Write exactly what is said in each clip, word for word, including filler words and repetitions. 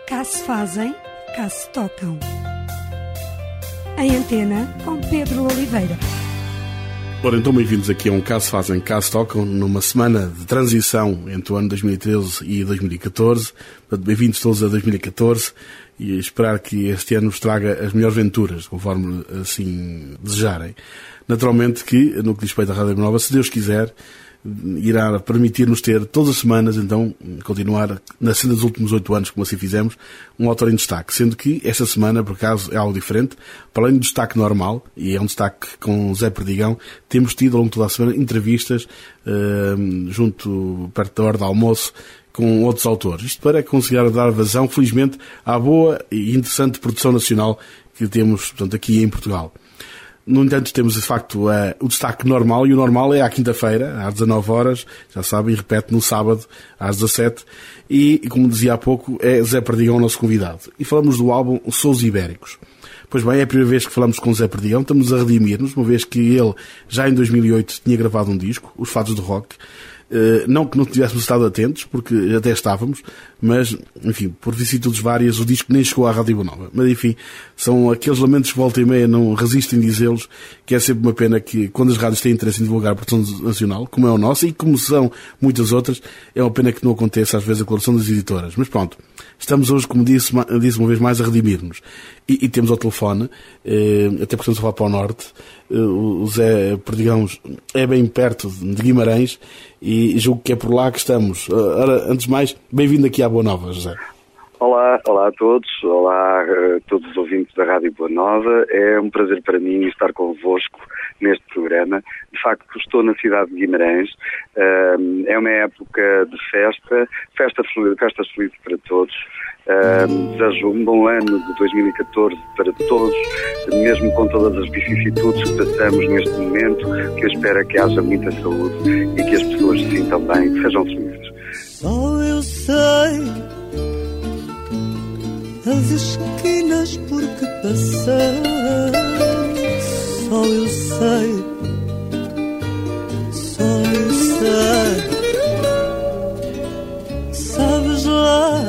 Cá se fazem, cá se tocam. Em Antena, com Pedro Oliveira. Ora, então bem-vindos aqui a um Cá se fazem, cá se tocam, numa semana de transição entre o ano dois mil e treze e dois mil e catorze. Portanto, bem-vindos todos a dois mil e catorze e esperar que este ano nos traga as melhores venturas, conforme assim desejarem. Naturalmente que, no que diz respeito à Rádio Nova, se Deus quiser, irá permitir-nos ter todas as semanas, então, continuar na senda dos últimos oito anos, como assim fizemos, um autor em destaque, sendo que esta semana, por acaso, é algo diferente. Para além do destaque normal, e é um destaque com Zé Perdigão, temos tido ao longo de toda a semana entrevistas uh, junto, perto da hora do almoço, com outros autores. Isto para conseguir dar vazão, felizmente, à boa e interessante produção nacional que temos, portanto, aqui em Portugal. No entanto, temos, de facto, uh, o destaque normal, e o normal é à quinta-feira, às dezanove horas, já sabem, repete no sábado, às dezassete, e, como dizia há pouco, é Zé Perdigão o nosso convidado. E falamos do álbum Sons Ibéricos. Pois bem, é a primeira vez que falamos com Zé Perdigão, estamos a redimir-nos, uma vez que ele, já em dois mil e oito, tinha gravado um disco, Os Fados do Rock. Uh, não que não tivéssemos estado atentos, porque até estávamos, mas, enfim, por vicissitudes várias, o disco nem chegou à Rádio Boa Nova. Mas, enfim, são aqueles lamentos que volta e meia não resistem dizê-los, que é sempre uma pena que, quando as rádios têm interesse em divulgar a produção nacional, como é o nosso, e como são muitas outras, é uma pena que não aconteça, às vezes, a colaboração das editoras. Mas pronto, estamos hoje, como disse, disse uma vez mais, a redimir-nos. E, e temos ao telefone, eh, até porque estamos a falar para o norte, eh, o Zé Perdigão é bem perto de Guimarães, e julgo que é por lá que estamos. Ora, antes de mais, bem-vindo aqui à Boa Nova, José. Olá, olá a todos, olá a todos os ouvintes da Rádio Boa Nova. É um prazer para mim estar convosco neste programa. De facto, estou na cidade de Guimarães. É uma época de festa, festa, festas felizes para todos. Desejo um bom ano de dois mil e catorze para todos, mesmo com todas as vicissitudes que passamos neste momento, que eu espero que haja muita saúde e que as pessoas se sintam bem, que sejam felizes. Só eu sei as esquinas por que passei, só eu sei, só eu sei, sabes lá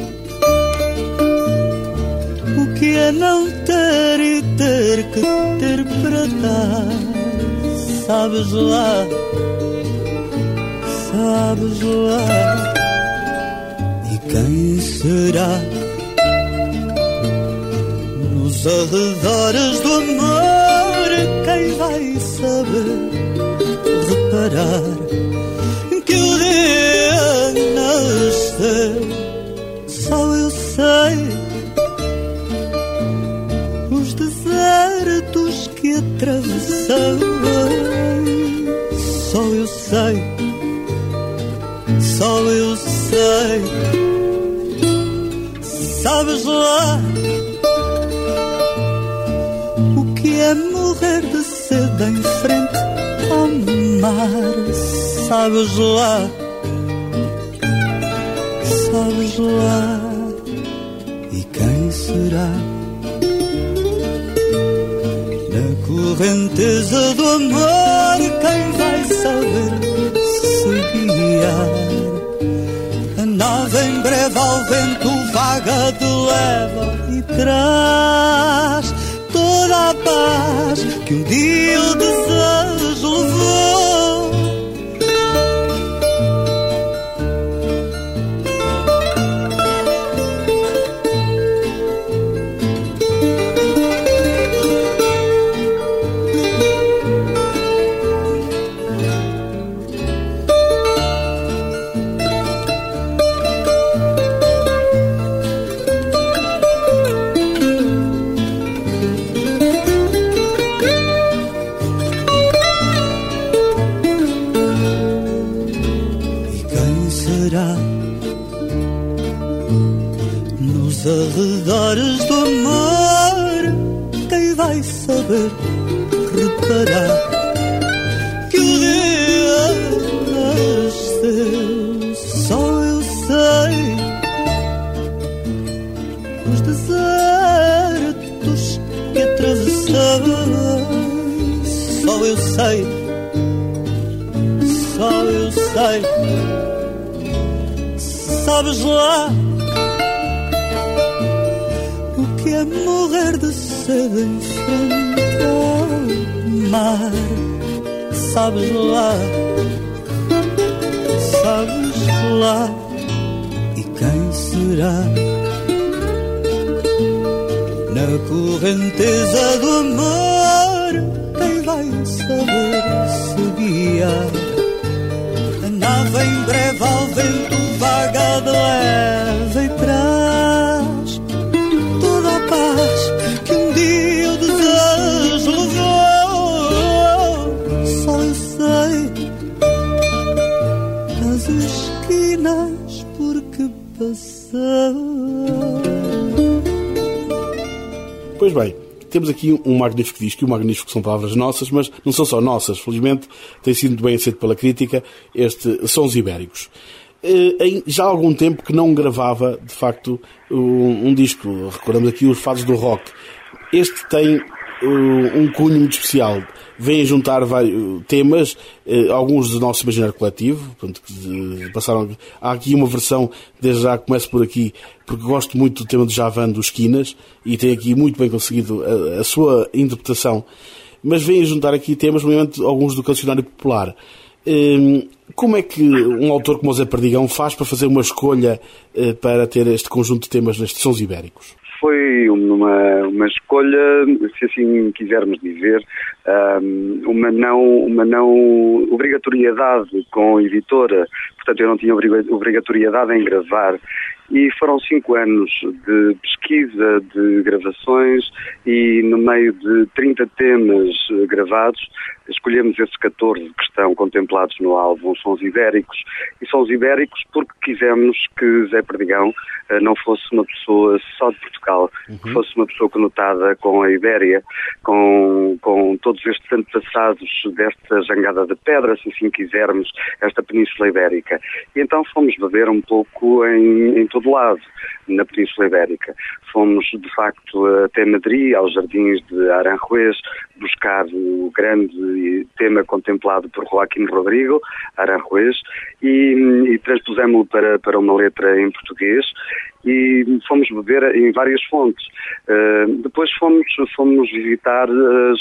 o que é não ter e ter que ter para dar, sabes lá, sabes lá, e quem será nos arredores do amor, quem vai saber reparar que o dia nasceu, só eu sei os desertos que atravessou, só eu sei, só eu sei, sabes lá o que é morrer de sede em frente ao mar, sabes lá, sabes lá, e quem será na correnteza do amor, quem vai saber se guiar? A nave em breve ao vento vaga de leva e traz toda a paz que um dia o desejo levou. Nos arredores do amor, quem vai saber reparar que o dia nasceu, só eu sei os desertos que atravessou, só eu sei, só eu sei, sabes lá que é morrer de sede em frente ao mar. Sabes lá, sabes lá, e quem será? Na correnteza do amor, quem vai saber se guiar? A nave em breve ao vento vaga de leve e traz toda a paz que um dia o desejo levou. Só eu sei as esquinas por que passou. Pois bem, temos aqui um magnífico disco, e um magnífico são palavras nossas, mas não são só nossas, felizmente tem sido bem aceito pela crítica, este Sons Ibéricos. Já há algum tempo que não gravava, de facto, um, um disco, recordamos aqui os Fados do Rock. Este tem uh, um cunho muito especial, vem a juntar vários temas, uh, alguns do nosso imaginário coletivo, portanto, que, uh, passaram, há aqui uma versão, desde já começo por aqui, porque gosto muito do tema do Javan dos Esquinas, e tem aqui muito bem conseguido a, a sua interpretação, mas vem a juntar aqui temas, nomeadamente alguns do cancionário popular. Uh, como é que um autor como o Zé Perdigão faz para fazer uma escolha uh, para ter este conjunto de temas nestes Sons Ibéricos? Foi uma, uma escolha, se assim quisermos dizer, uma não, uma não obrigatoriedade com a editora, portanto eu não tinha obrigatoriedade em gravar, e foram cinco anos de pesquisa, de gravações, e no meio de trinta temas gravados, escolhemos esses catorze que estão contemplados no álbum Sons Ibéricos, e Sons Ibéricos porque quisemos que Zé Perdigão uh, não fosse uma pessoa só de Portugal, uhum. que fosse uma pessoa conotada com a Ibéria, com, com todos estes antepassados desta jangada de pedra, se assim quisermos, esta Península Ibérica. E então fomos beber um pouco em, em todo lado, na Península Ibérica. Fomos, de facto, até Madrid, aos jardins de Aranjuez, buscar o grande tema contemplado por Joaquim Rodrigo, Aranjuez, e, e transpusemos-lo para, para uma letra em português, e fomos beber em várias fontes. Uh, depois fomos, fomos visitar as,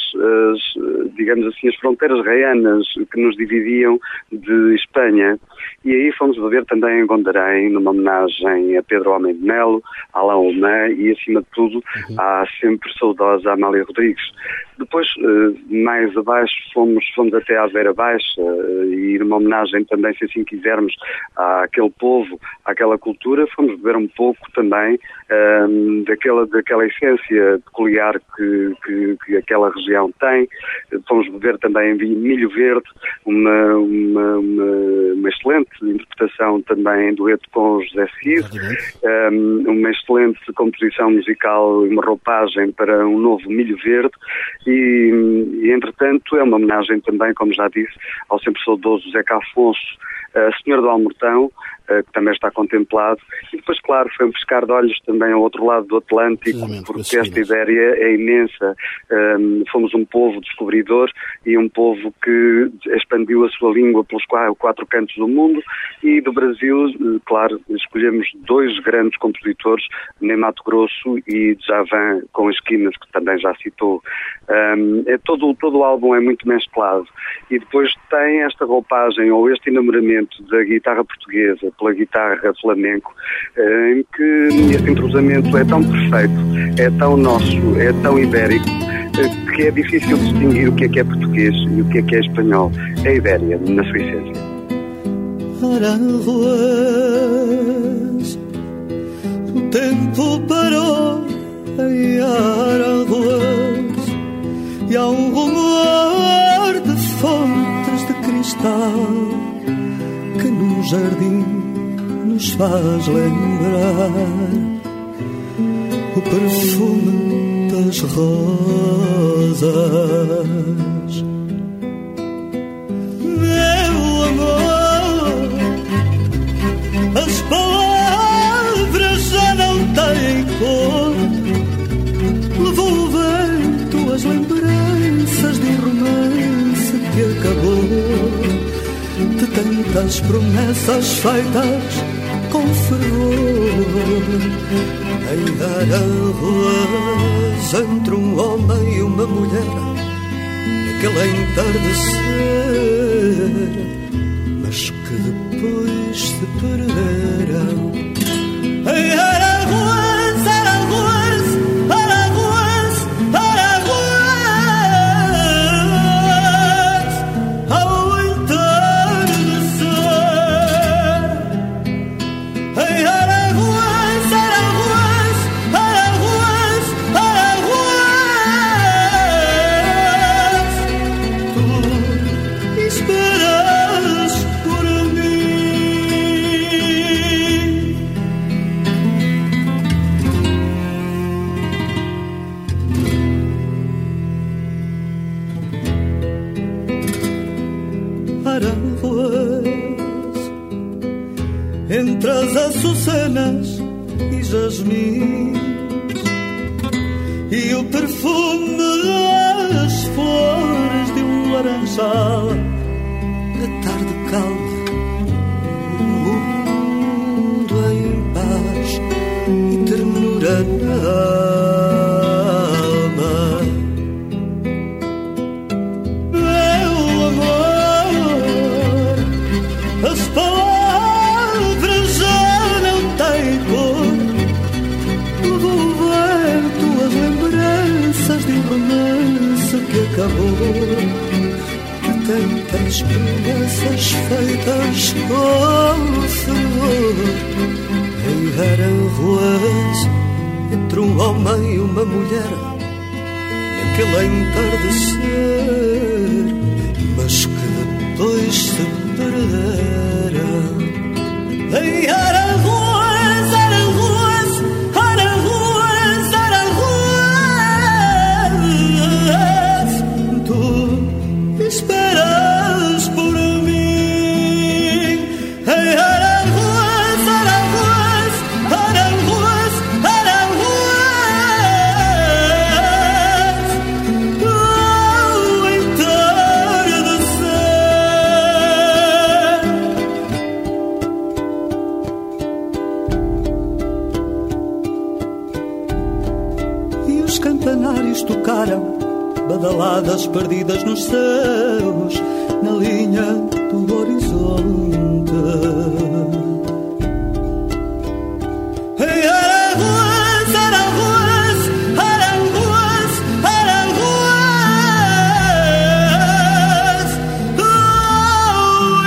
as, digamos assim, as fronteiras reianas que nos dividiam de Espanha, e aí fomos beber também em Gondarém, numa homenagem a Pedro Homem de Melo, a Alain Homem e, acima de tudo, uhum. à sempre saudosa Amália Rodrigues. Depois, mais abaixo, fomos, fomos até à Beira Baixa, e numa homenagem também, se assim quisermos, àquele povo, àquela cultura, fomos beber um pouco também um, daquela, daquela essência peculiar que, que, que aquela região tem. Fomos beber também Milho Verde, uma, uma, uma, uma excelente interpretação também em dueto com José Cid, um, uma excelente composição musical e uma roupagem para um novo Milho Verde. E, e, entretanto, é uma homenagem também, como já disse, ao sempre saudoso Zeca Afonso, uh, Senhor do Almortão, uh, que também está contemplado. E depois, claro, foi um pescar de olhos também ao outro lado do Atlântico, porque esta Ibéria é imensa. Um, fomos um povo descobridor e um povo que expandiu a sua língua pelos quatro, quatro cantos do mundo, e do Brasil, uh, claro, escolhemos dois grandes compositores, Ney Matogrosso e Djavan com Esquinas, que também já citou. Um, é todo, todo o álbum é muito mesclado, e depois tem esta roupagem ou este enamoramento da guitarra portuguesa pela guitarra flamenco, uh, em que este entrosamento é tão perfeito, é tão nosso, é tão ibérico, uh, que é difícil distinguir o que é que é português e o que é que é espanhol. É a Ibéria, na sua essência. Aranjuez, o tempo parou em Aranjuez, e há um rumor de fontes de cristal que num jardim nos faz lembrar o perfume das rosas. Meu amor, as palavras já não têm cor, levou o vento as lembranças de um romance que acabou, de tantas promessas feitas com fervor. em Aranjuez, entre um homem e uma mulher, aquele entardecer, mas que depois se perderam. Em Aranjuez, Aranjuez, Aranjuez, Aranjuez, ao entardecer. Em Aranjuez, Aranjuez, Aranjuez, Aranjuez, tu esperas por Aranjuez, entre as açucenas e jasmins e o perfume das flores de um laranjal, a tarde calma, o mundo em paz e ternura na alma. As palavras já não têm cor, devolver tuas lembranças de um romance que acabou, de tantas promessas feitas com furor. Em Aranjuez, entre um homem e uma mulher, naquele entardecer, mas que depois se perderam. Em Aranjuez, Aranjuez, Aranjuez, Aranjuez, tu esperas por mim. Em Aranjuez, Aranjuez, Aranjuez, Aranjuez, ao entardecer. Os campanários tocaram badaladas perdidas nos céus, na linha do horizonte. Em Aranjuez, Aranjuez, Aranjuez, Aranjuez, ao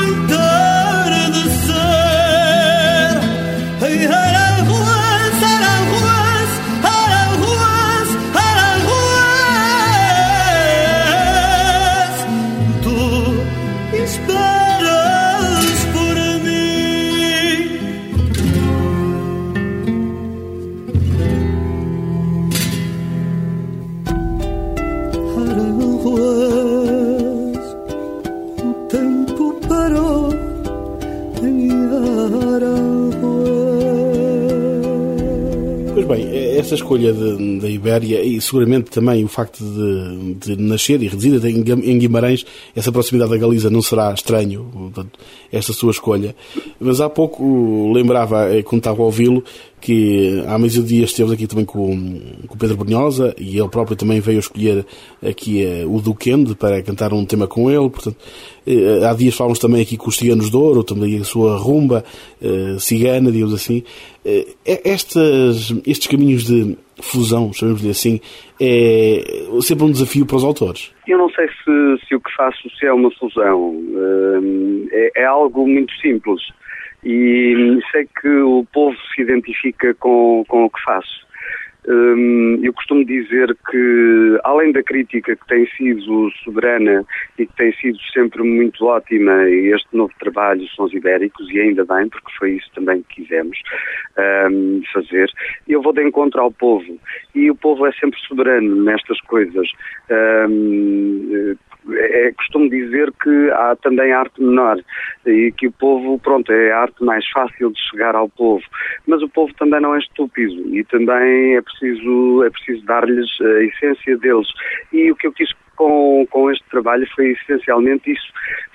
entardecer. Em Aranjuez, Aranjuez, Aranjuez, Aranjuez, tu esperas por mim. Aranjuez, o tempo parou em Aranjuez. Pois bem, essa escolha de- da Ibéria e seguramente também o facto de, de nascer e residir em Gam- em Guimarães, essa proximidade da Galiza não será estranho, portanto, esta sua escolha. Mas há pouco lembrava, eh, quando estava a ouvi-lo, que há meio dia esteve aqui também com, com o Pedro Brunhosa e ele próprio também veio escolher aqui eh, o Duquende para cantar um tema com ele. Portanto, eh, há dias falamos também aqui com os Ciganos de Ouro, também a sua rumba eh, cigana, digamos assim. Eh, estes, estes caminhos de fusão, chamemos-lhe assim, é sempre um desafio para os autores. Eu não sei se, se o que faço se é uma fusão. Hum, é, é algo muito simples. E sei que o povo se identifica com, com o que faço. Hum, eu costumo dizer que, além da crítica que tem sido soberana e que tem sido sempre muito ótima, este novo trabalho, Sons Ibéricos, e ainda bem, porque foi isso também que quisemos hum, fazer, eu vou de encontro ao povo. E o povo é sempre soberano nestas coisas. Hum, É, costumo dizer que há também arte menor e que o povo, pronto, é a arte mais fácil de chegar ao povo, mas o povo também não é estúpido e também é preciso, é preciso dar-lhes a essência deles. E o que eu quis com, com este trabalho foi essencialmente isso,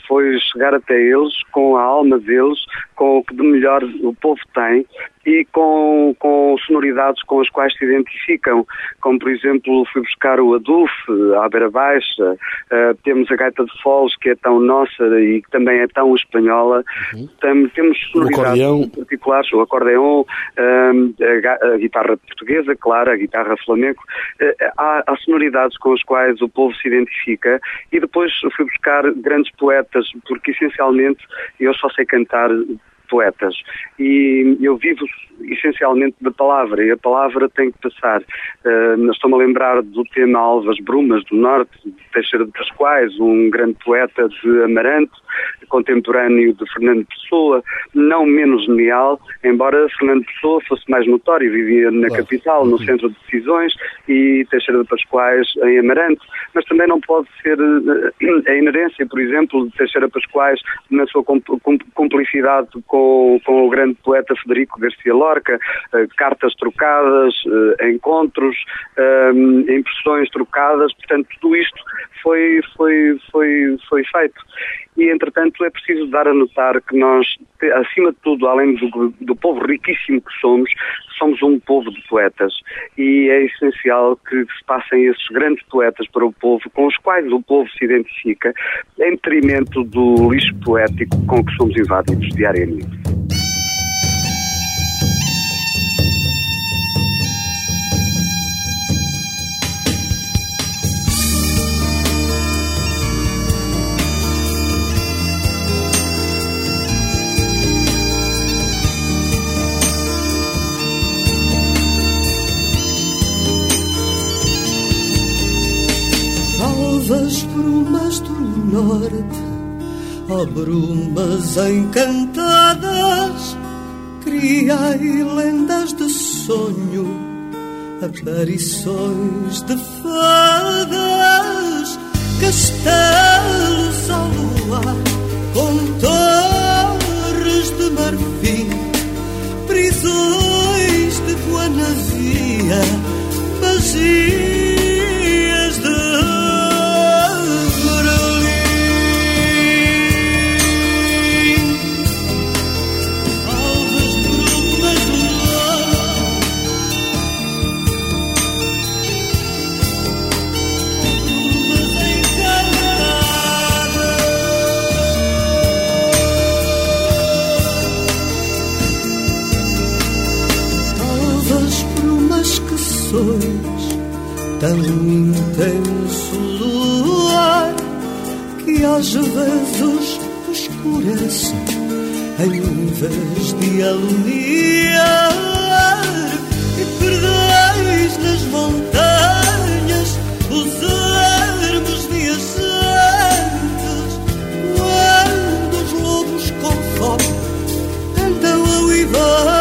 foi chegar até eles com a alma deles, com o que de melhor o povo tem e com, com sonoridades com as quais se identificam, como por exemplo fui buscar o adufe, a Beira Baixa, uh, temos a gaita de foles que é tão nossa e que também é tão espanhola, uhum. Tem, temos sonoridades particulares, o acordeão, uh, a, a guitarra portuguesa, claro, a guitarra flamenco, uh, há, há sonoridades com as quais o povo se identifica e depois fui buscar grandes poetas, porque essencialmente eu só sei cantar poetas e eu vivo essencialmente da palavra e a palavra tem que passar. Uh, estou-me a lembrar do tema Alvas Brumas do Norte, de Teixeira de Pascoais, um grande poeta de Amarante, contemporâneo de Fernando Pessoa, não menos genial, embora Fernando Pessoa fosse mais notório, vivia na claro. capital, no centro de decisões, e Teixeira de Pascoais em Amarante, mas também não pode ser uh, a inerência, por exemplo, de Teixeira de Pascoais na sua cumplicidade com, com o grande poeta Federico Garcia Lorca, uh, cartas trocadas, uh, encontros, uh, impressões trocadas, portanto tudo isto foi, foi, foi, foi feito. E, entretanto, é preciso dar a notar que nós, acima de tudo, além do, do povo riquíssimo que somos, somos um povo de poetas. E é essencial que se passem esses grandes poetas para o povo, com os quais o povo se identifica, em detrimento do lixo poético com que somos invadidos diariamente. As brumas do norte, ó brumas encantadas, criai lendas de sonho, aparições de fadas, castelos ao luar, com torres de marfim, prisões de Guanavia, magias de tão intenso luar que às vezes escurece em vez de alumiar e perdeis nas montanhas os ermos viajantes quando os lobos com fome tentam a uivar.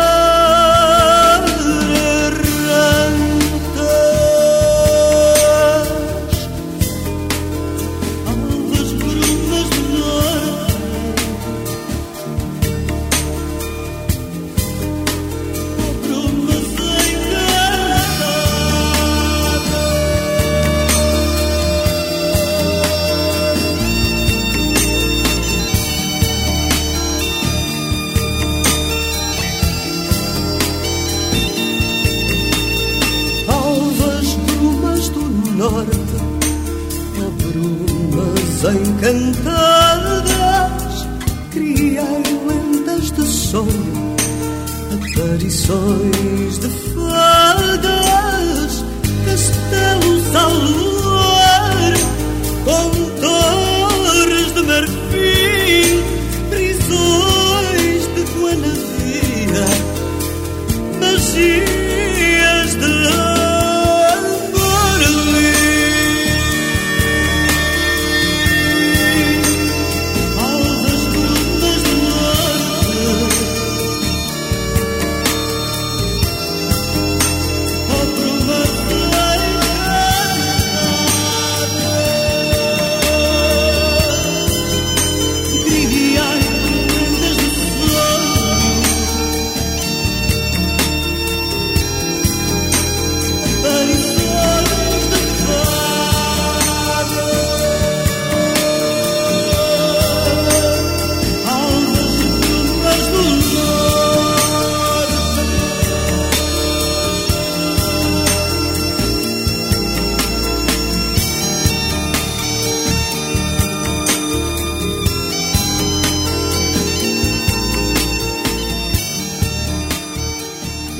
Encantadas, criai lendas de sonho, aparições de fadas, castelos ao luar, com torres de marfim, prisões de Guanavia, magias de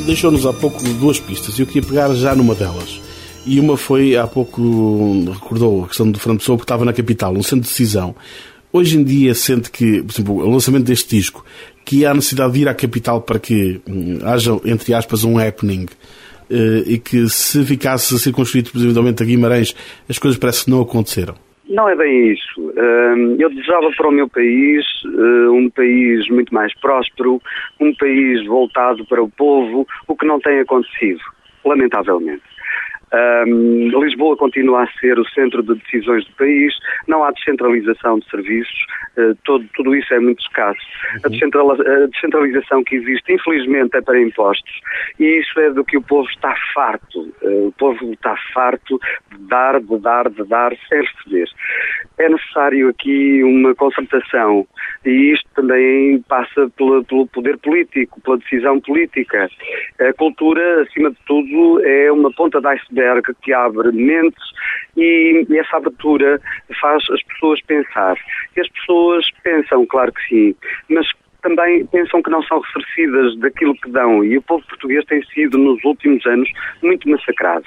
deixou-nos há pouco duas pistas e eu queria pegar já numa delas. E uma foi, há pouco, recordou a questão do Fernando Pessoa, porque estava na capital, no centro de decisão. Hoje em dia sente que, por exemplo, o lançamento deste disco, que há necessidade de ir à capital para que hum, haja, entre aspas, um happening, uh, e que se ficasse circunscrito, presumivelmente, a Guimarães, as coisas parece que não aconteceram. Não é bem isso. Eu desejava para o meu país um país muito mais próspero, um país voltado para o povo, o que não tem acontecido, lamentavelmente. Um, Lisboa continua a ser o centro de decisões do país, não há descentralização de serviços, uh, todo, tudo isso é muito escasso. Uhum. A, descentrala- a descentralização que existe, infelizmente, é para impostos, e isso é do que o povo está farto. Uh, o povo está farto de dar, de dar, de dar, sem receber. É necessário aqui uma concertação, e isto também passa pela, pelo poder político, pela decisão política. A cultura, acima de tudo, é uma ponta de iceberg que abre mentes e essa abertura faz as pessoas pensar. E as pessoas pensam, claro que sim, mas também pensam que não são ressarcidas daquilo que dão, e o povo português tem sido, nos últimos anos, muito massacrado.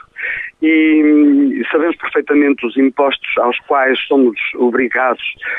E sabemos perfeitamente os impostos aos quais somos obrigados,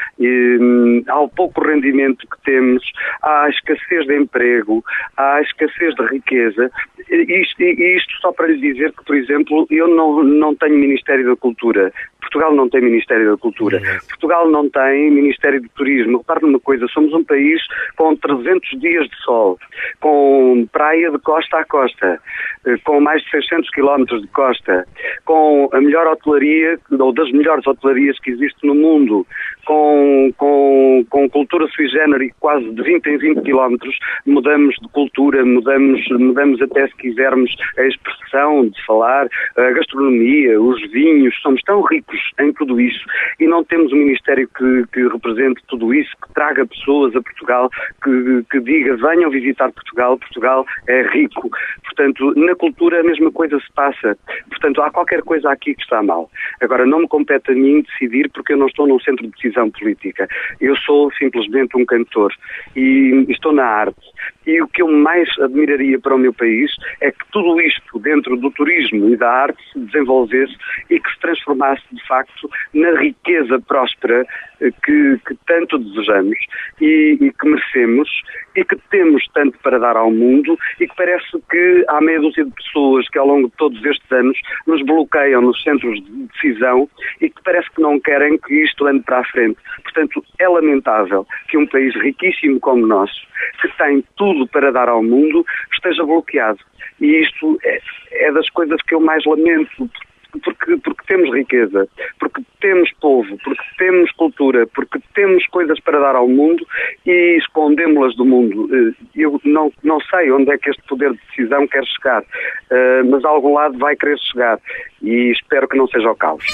e, ao pouco rendimento que temos, à escassez de emprego, à escassez de riqueza. E isto, e isto só para lhe dizer que, por exemplo, eu não, não tenho Ministério da Cultura. Portugal não tem Ministério da Cultura. Portugal não tem Ministério do Turismo. Repare numa coisa, somos um país com trezentos dias de sol, com praia de costa a costa, com mais de seiscentos quilómetros de costa, com a melhor hotelaria, ou das melhores hotelarias que existe no mundo, com, com, com cultura sui generis quase de vinte em vinte quilómetros, mudamos de cultura, mudamos, mudamos até, se quisermos, a expressão de falar, a gastronomia, os vinhos, somos tão ricos em tudo isso e não temos um Ministério que, que represente tudo isso, que traga pessoas a Portugal, que, que diga, venham visitar Portugal, Portugal é rico. Portanto, na cultura a mesma coisa se passa. Portanto, há qualquer coisa aqui que está mal. Agora, não me compete a mim decidir, porque eu não estou num centro de decisão política. Eu sou simplesmente um cantor e estou na arte. E o que eu mais admiraria para o meu país é que tudo isto dentro do turismo e da arte se desenvolvesse e que se transformasse de facto na riqueza próspera que, que tanto desejamos e, e que merecemos e que temos tanto para dar ao mundo, e que parece que há meia dúzia de pessoas que ao longo de todos estes anos nos bloqueiam nos centros de decisão e que parece que não querem que isto ande para a frente. Portanto, é lamentável que um país riquíssimo como o nosso, que tem tudo para dar ao mundo, esteja bloqueado. E isto é, é das coisas que eu mais lamento, porque, porque temos riqueza, porque temos povo, porque temos cultura, porque temos coisas para dar ao mundo e escondemos-las do mundo. Eu não, não sei onde é que este poder de decisão quer chegar, mas a algum lado vai querer chegar e espero que não seja o caos.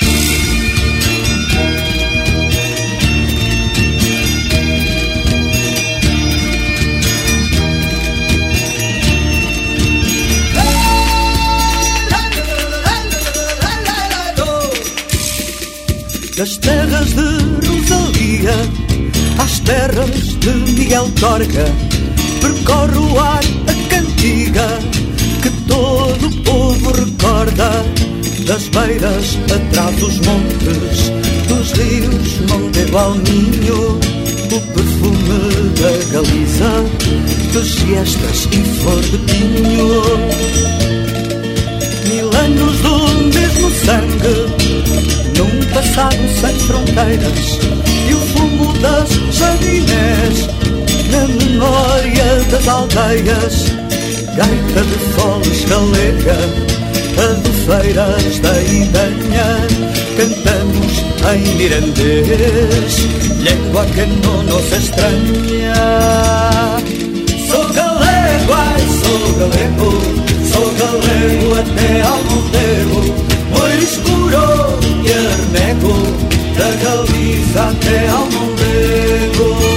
Das terras de Rosalia às terras de Miguel Torga, percorre o ar a cantiga que todo o povo recorda. Das beiras atrás dos montes, dos rios Montego ao Minho, o perfume da Galiza, de siestas e flor de pinho. Mil anos do mesmo sangue, num passado sem fronteiras, e o fumo das chaminés na memória das aldeias. Gaita de foles galega, adufeiras da Idanha, cantamos em mirandês, língua que não nos estranha. Sou galego, ai, sou galego, sou galego até ao Montego, olho escuro e armego, da Galiza até ao Mondego.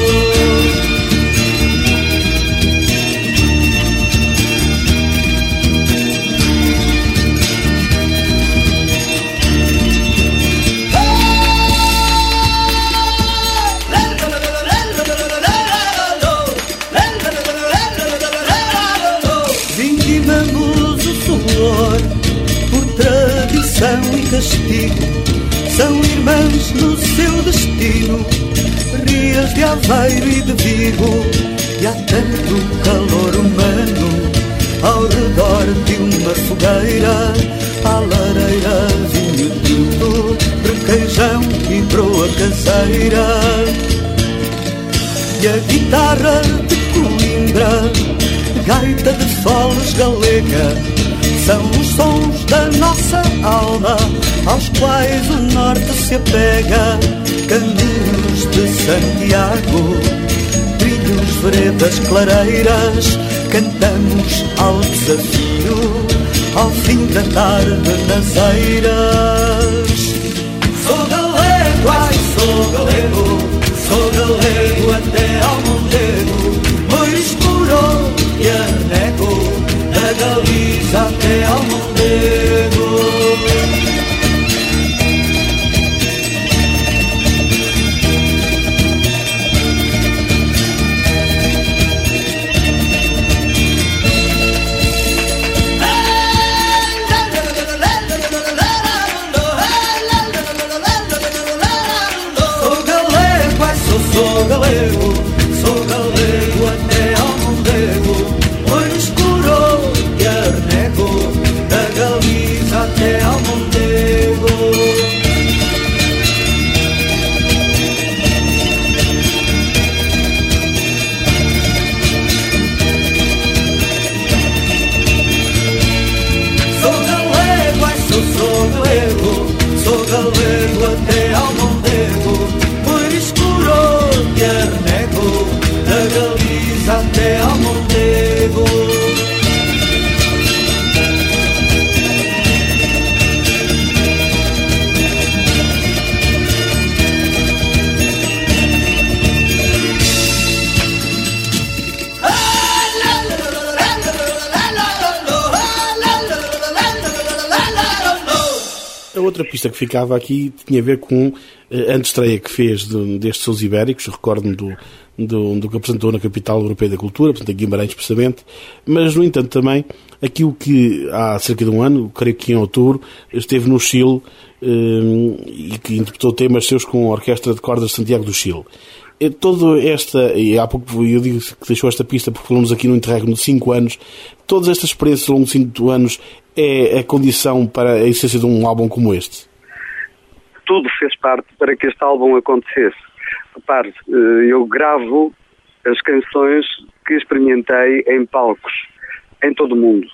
Vim dor, por tradição e castigo, são irmãs no seu destino, Rias de Aveiro e de Vigo, e há tanto calor humano ao redor de uma fogueira, à lareira, vinho tinto, requeijão e broa caseira. E a guitarra de Coimbra, gaita de foles galega, são os sons da nossa alma, aos quais o norte se apega. Caminhos de Santiago, trilhos, veredas, clareiras, cantamos ao desafio, ao fim da tarde nas eiras. Sou galego, ai sou galego, sou galego até ao Mondego, muito escuro e arnego, da Galiza até ao Mondego. Sou galego, sou galego até ao Mondego, olho escuro e arnego, da Galiza até ao Mondego. Sou galego, ai sou, sou galego, sou galego até ao Mondego, olho escuro e arnego, da Galiza até ao Mondego. A outra pista que ficava aqui tinha a ver com a antestreia que fez de, destes Sons Ibéricos, recordo-me do, do, do que apresentou na Capital Europeia da Cultura, portanto, em Guimarães, precisamente, mas, no entanto, também aquilo que há cerca de um ano, creio que em outubro, esteve no Chile um, e que interpretou temas seus com a Orquestra de Cordas de Santiago do Chile. Toda esta, e há pouco eu digo que deixou esta pista porque falamos aqui no interregno de cinco anos, todas estas experiências ao longo de cinco anos é a condição para a existência de um álbum como este? Tudo fez parte para que este álbum acontecesse. Repare, eu gravo as canções que experimentei em palcos, em todo o mundo.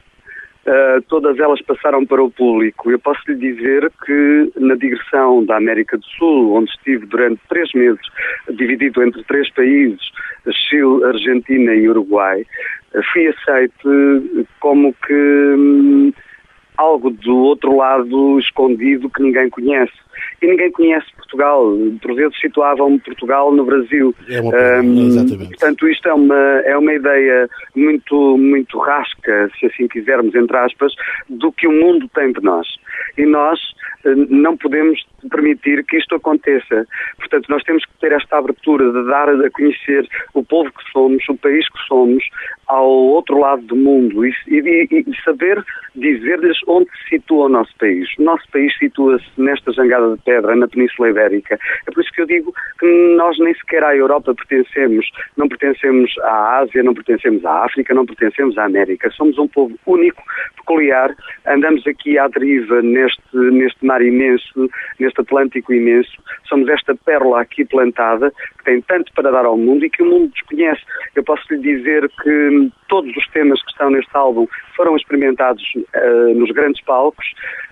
Uh, todas elas passaram para o público. Eu posso lhe dizer que na digressão da América do Sul, onde estive durante três meses, dividido entre três países, Chile, Argentina e Uruguai, fui aceito como que hum, algo do outro lado escondido que ninguém conhece. E ninguém conhece Portugal. Por vezes situavam Portugal no Brasil. É uma pergunta, um, exatamente. Portanto, isto é uma, é uma ideia muito, muito rasca, se assim quisermos, entre aspas, do que o mundo tem de nós. E nós não podemos permitir que isto aconteça. Portanto, nós temos que ter esta abertura de dar a conhecer o povo que somos, o país que somos, ao outro lado do mundo e, e, e saber dizer-lhes onde se situa o nosso país. O nosso país situa-se nesta jangada de pedra, na Península Ibérica. É por isso que eu digo que nós nem sequer à Europa pertencemos. Não pertencemos à Ásia, não pertencemos à África, não pertencemos à América. Somos um povo único, peculiar. Andamos aqui à deriva neste, neste mar imenso, neste Atlântico imenso. Somos esta pérola aqui plantada, que tem tanto para dar ao mundo e que o mundo desconhece. Eu posso lhe dizer que todos os temas que estão neste álbum foram experimentados uh, nos grandes palcos,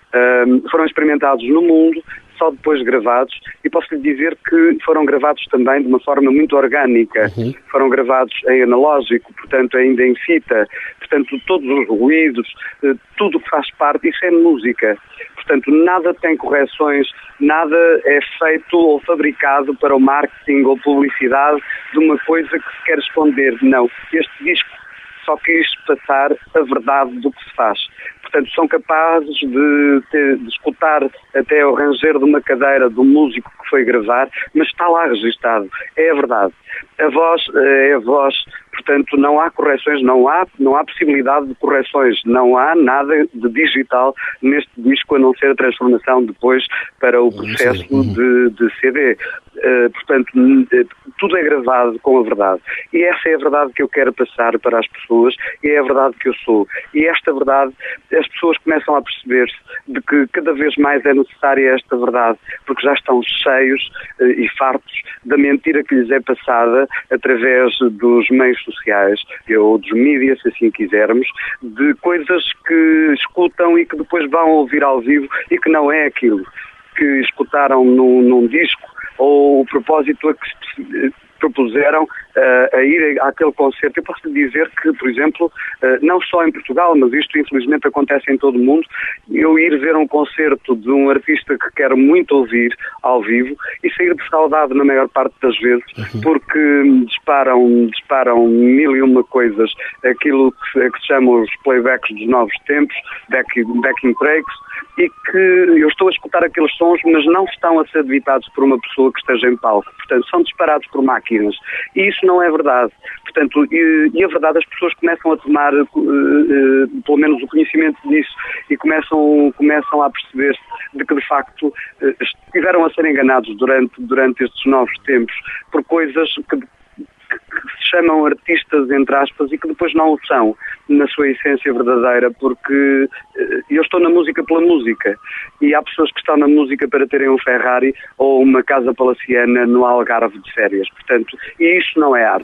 uh, foram experimentados no mundo, só depois gravados, e posso lhe dizer que foram gravados também de uma forma muito orgânica. Uhum. Foram gravados em analógico, portanto ainda em fita, portanto todos os ruídos, uh, tudo o que faz parte, isso é música. Portanto, nada tem correções, nada é feito ou fabricado para o marketing ou publicidade de uma coisa que se quer esconder. Não, este disco só quis passar a verdade do que se faz. Portanto, são capazes de, ter, de escutar até o ranger de uma cadeira do músico que foi gravar, mas está lá registado. É a verdade. A voz é a voz portanto não há correções, não há, não há possibilidade de correções, não há nada de digital neste disco a não ser a transformação depois para o processo de, de C D. Uh, portanto, tudo é gravado com a verdade. E essa é a verdade que eu quero passar para as pessoas, e é a verdade que eu sou. E esta verdade, as pessoas começam a perceber-se de que cada vez mais é necessária esta verdade, porque já estão cheios uh, e fartos da mentira que lhes é passada através dos meios sociais, ou dos mídias, se assim quisermos, de coisas que escutam e que depois vão ouvir ao vivo e que não é aquilo que escutaram num, num disco, ou o propósito a que se propuseram uh, a ir àquele concerto. Eu posso lhe dizer que, por exemplo, uh, não só em Portugal, mas isto infelizmente acontece em todo o mundo, eu ir ver um concerto de um artista que quero muito ouvir ao vivo e sair defraudado na maior parte das vezes, uhum. porque disparam, disparam mil e uma coisas, aquilo que, que se chama os playbacks dos novos tempos, back, backing tracks, e que eu estou a escutar aqueles sons, mas não estão a ser debitados por uma pessoa que esteja em palco. Portanto, são disparados por máquinas. E isso não é verdade. Portanto, e, e a verdade, as pessoas começam a tomar, uh, uh, pelo menos, o conhecimento disso e começam, começam a perceber-se de que, de facto, uh, estiveram a ser enganados durante, durante estes novos tempos por coisas que... que se chamam artistas, entre aspas, e que depois não o são, na sua essência verdadeira, porque eu estou na música pela música, e há pessoas que estão na música para terem um Ferrari ou uma casa palaciana no Algarve de férias, portanto, e isso não é arte.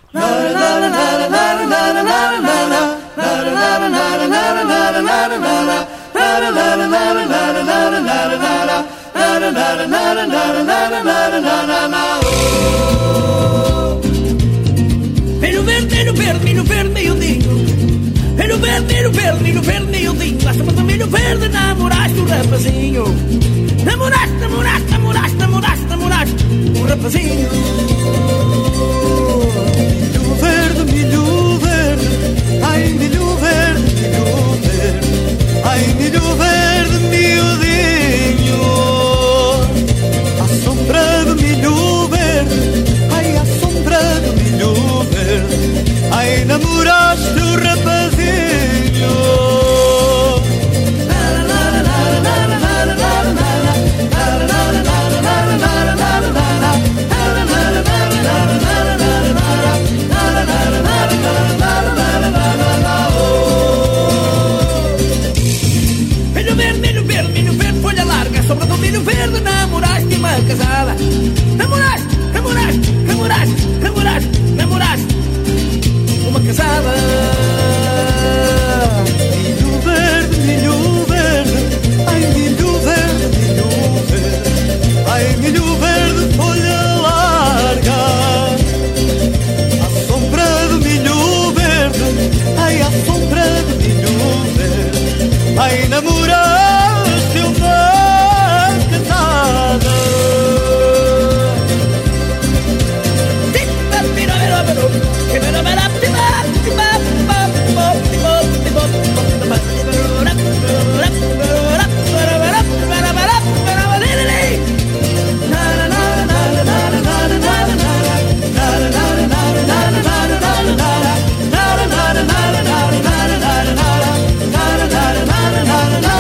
Milho verde, milho verde, milho verde, miudinho. Milho verde, milho verde, milho verde, miudinho. Lá estamos no milho verde, namoraste o rapazinho. Namoraste, namoraste, namoraste, namoraste, namoraste o rapazinho. Milho verde, milho verde, ai milho verde, milho verde, ai milho verde, miudinho. À sombra do milho verde, ai à sombra do milho verde, ai namoraste o rapazinho. Milho verde, milho verde, milho verde, folha larga, sombra do milho verde, namoraste uma casada. Namoraste, namoraste, namoraste, namoraste, namoraste uma casada. Milho verde, milho verde, ai milho verde, milho verde, ai milho verde, folha larga. À sombra do milho verde, ai à sombra do milho verde, ai namoraste uma casada. Na na na na na na na na na na na na na na na na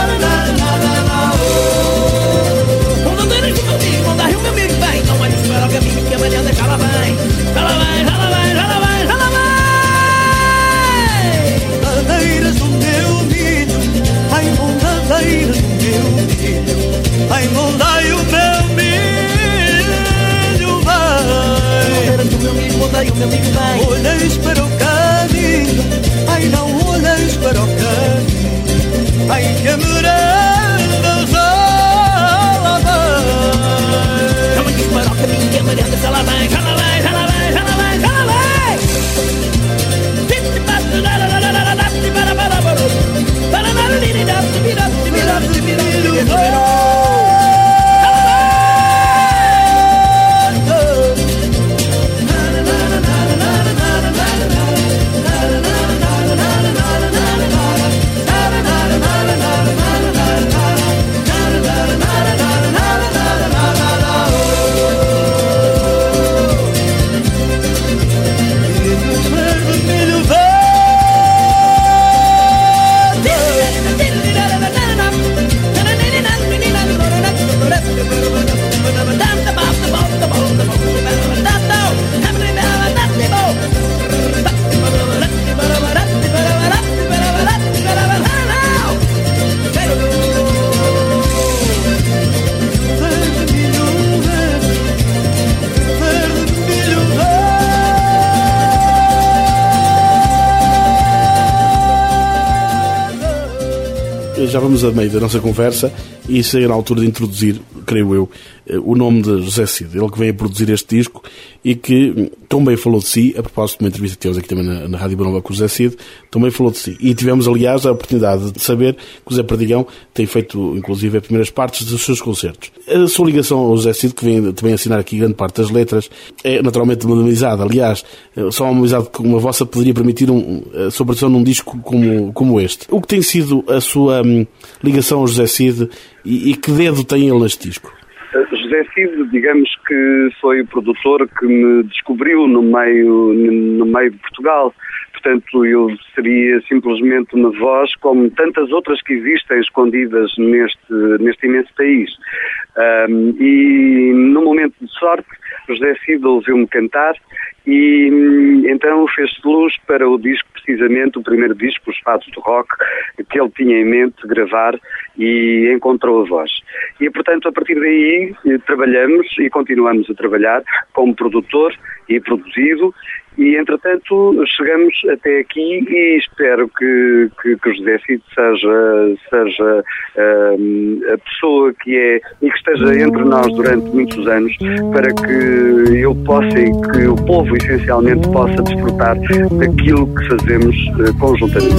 já vamos a meio da nossa conversa e chega na altura de introduzir, creio eu, o nome de José Cid, ele que vem a produzir este disco e que tão bem falou de si, a propósito de uma entrevista que temos aqui também na, na Rádio Boa Nova com o José Cid, também falou de si. E tivemos, aliás, a oportunidade de saber que o José Perdigão tem feito, inclusive, as primeiras partes dos seus concertos. A sua ligação ao José Cid, que vem também assinar aqui grande parte das letras, é naturalmente uma amizade. Aliás, só uma amizade como a vossa poderia permitir um, a sua produção num disco como, como este. O que tem sido a sua hum, ligação ao José Cid e, e que dedo tem ele neste disco? José Cid, digamos que foi o produtor que me descobriu no meio, no meio de Portugal. Portanto, eu seria simplesmente uma voz como tantas outras que existem escondidas neste, neste imenso país. Um, e num momento de sorte, José Cid ouviu-me cantar e então fez-se luz para o disco, precisamente o primeiro disco, Os Fados do Rock, que ele tinha em mente gravar e encontrou a voz. E, portanto, a partir daí trabalhamos e continuamos a trabalhar como produtor e produzido e, entretanto, chegamos até aqui e espero que, que, que o José Cid seja, seja um, a pessoa que é e que esteja entre nós durante muitos anos para que eu possa e que o povo essencialmente possa desfrutar daquilo que fazemos uh, conjuntamente.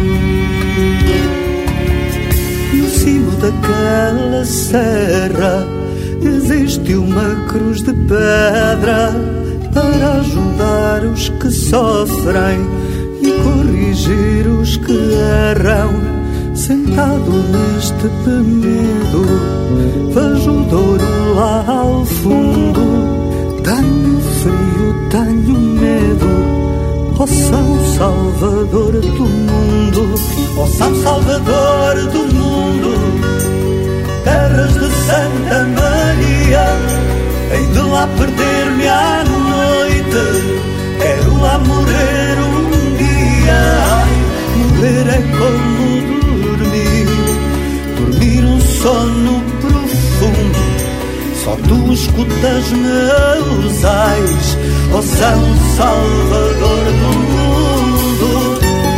No cimo daquela serra existe uma cruz de pedra para ajudar os que sofrem e corrigir os que erram. Sentado neste penedo, vejo o Douro lá ao fundo. Tenho frio, tenho medo, ó São Salvador do mundo, ó São Salvador do mundo, terras de Santa Maria, hei de lá perder-me à noite, quero lá morrer um dia. Ai, morrer é como dormir, dormir um sono profundo, só tu escutas meus ais, ó São Salvador do mundo.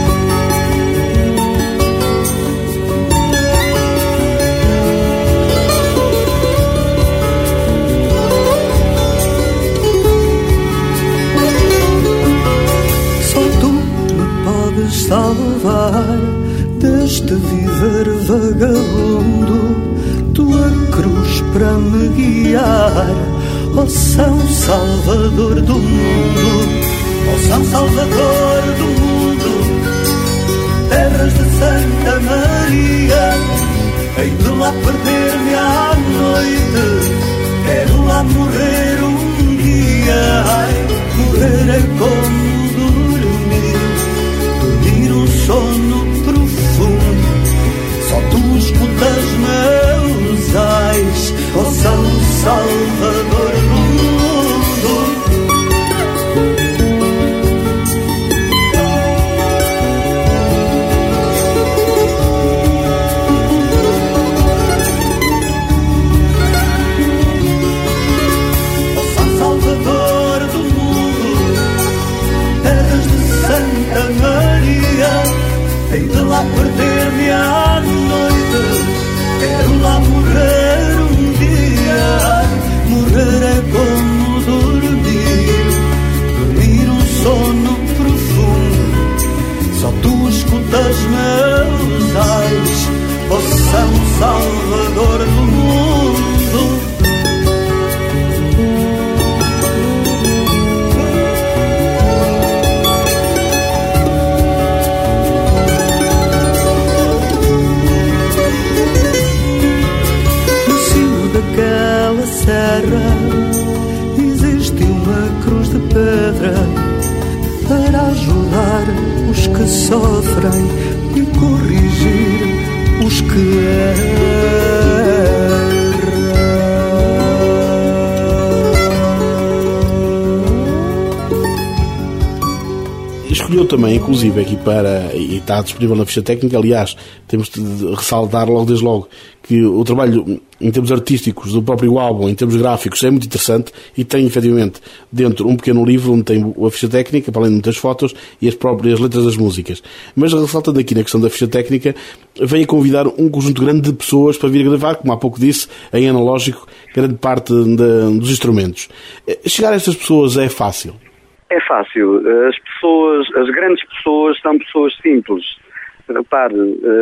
Só tu me podes salvar deste viver vagabundo, tua cruz para me guiar, ó São Salvador do mundo, ó São Salvador do mundo, terras de Santa Maria, hei de lá perder-me à noite, quero lá morrer um dia. Ai, morrer é como dormir, dormir um sono profundo, só tu escutas meus ais, ó São Salvador do mundo. Ó São Salvador do mundo, terras de Santa Maria, hei de lá perder-me à noite, quero lá morrer um dia. Morrer é como dormir, dormir um sono profundo, só tu escutas meus ais, ó São Salvador do mundo. Daquela serra existe uma cruz de pedra para ajudar os que sofrem e corrigir os que erram. Escolheu também, inclusive, aqui para, e está disponível na ficha técnica, aliás, temos de ressaltar logo desde logo que o trabalho em termos artísticos do próprio álbum, em termos gráficos, é muito interessante e tem efetivamente dentro um pequeno livro onde tem a ficha técnica, para além de muitas fotos e as próprias letras das músicas. Mas ressaltando aqui na questão da ficha técnica, vem a convidar um conjunto grande de pessoas para vir gravar, como há pouco disse, em analógico, grande parte de, dos instrumentos. Chegar a estas pessoas é fácil? É fácil. As pessoas, as grandes pessoas são pessoas simples. Repare,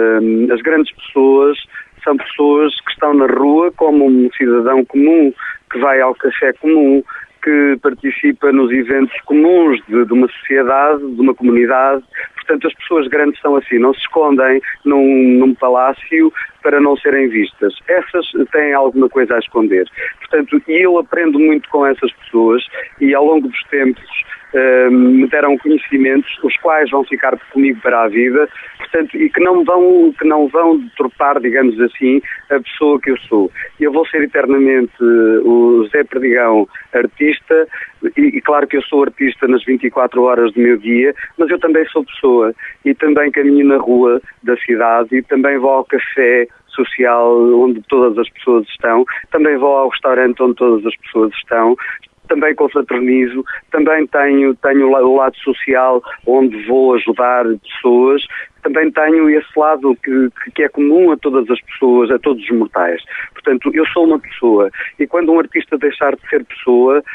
as grandes pessoas são pessoas que estão na rua como um cidadão comum, que vai ao café comum, que participa nos eventos comuns de, de uma sociedade, de uma comunidade. Portanto, as pessoas grandes são assim, não se escondem num, num palácio para não serem vistas. Essas têm alguma coisa a esconder. Portanto, e eu aprendo muito com essas pessoas e ao longo dos tempos uh, me deram conhecimentos, os quais vão ficar comigo para a vida, portanto, e que não vão, que não vão deturpar, digamos assim, a pessoa que eu sou. Eu vou ser eternamente uh, o Zé Perdigão artista, e, e claro que eu sou artista nas vinte e quatro horas do meu dia, mas eu também sou pessoa e também caminho na rua da cidade e também vou ao café social onde todas as pessoas estão, também vou ao restaurante onde todas as pessoas estão, também confraternizo, também tenho, tenho o lado social onde vou ajudar pessoas, também tenho esse lado que, que é comum a todas as pessoas, a todos os mortais. Portanto, eu sou uma pessoa e quando um artista deixar de ser pessoa,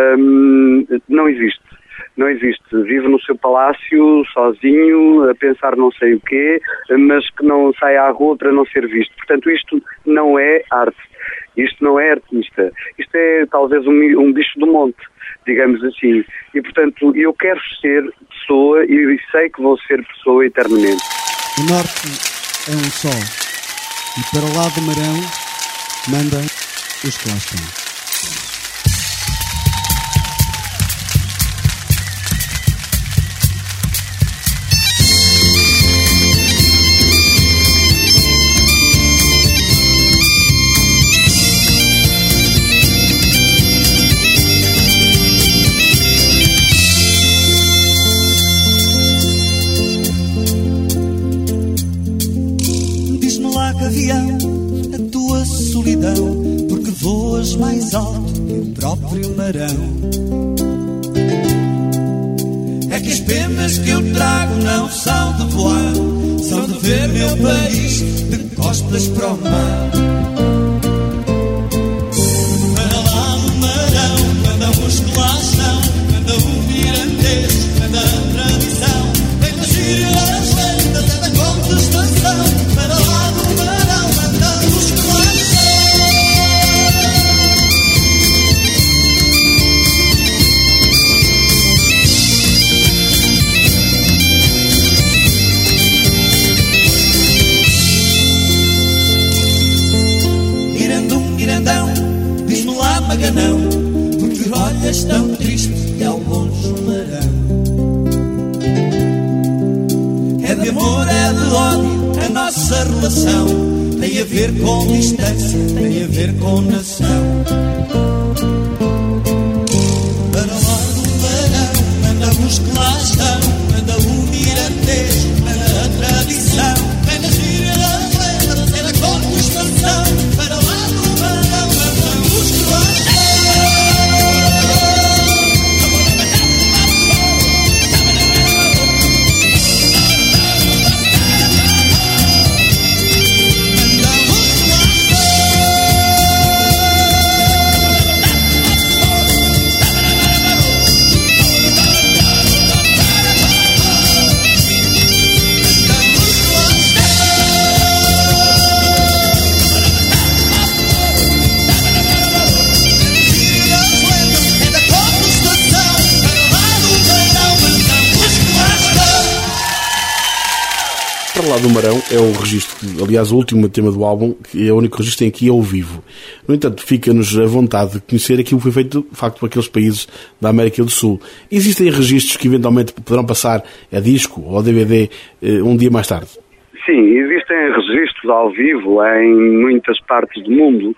hum, não existe. Não existe. Vive no seu palácio, sozinho, a pensar não sei o quê, mas que não sai à rua para não ser visto. Portanto, isto não é arte. Isto não é artista. Isto é talvez um, um bicho do monte, digamos assim. E, portanto, eu quero ser pessoa e sei que vou ser pessoa eternamente. O norte é um sol e para lá do Marão manda os que lá estão. Gavião, a tua solidão, porque voas mais alto que o próprio Marão. É que as penas que eu trago não são de voar, são de ver meu país de costas para o mar. Para lá no Marão, andam os que lá estão, anda o mirandês, anda a tradição, vem da gíria das lendas, é da contestação. Para lá no Marão, andam os que lá estão. Mirandum, mirandão, diz-me lá Maganão, porque olhas tão triste e ao longe o Marão. É de amor, é de ódio, a nossa relação tem a ver com distância, tem a ver com nação. Para lá do Marão, andam os que lá estão, anda o mirandês, anda a tradição, vem na gíria das letras, é da contestação. Para lá do Marão, andam os que lá estão. Para lá do Marão é o registro, aliás o último tema do álbum, que é o único registro em que é ao vivo. No entanto, fica-nos a vontade de conhecer aquilo que foi feito, de facto, por aqueles países da América do Sul. Existem registros que eventualmente poderão passar a disco ou a D V D um dia mais tarde? Sim, existem registros ao vivo em muitas partes do mundo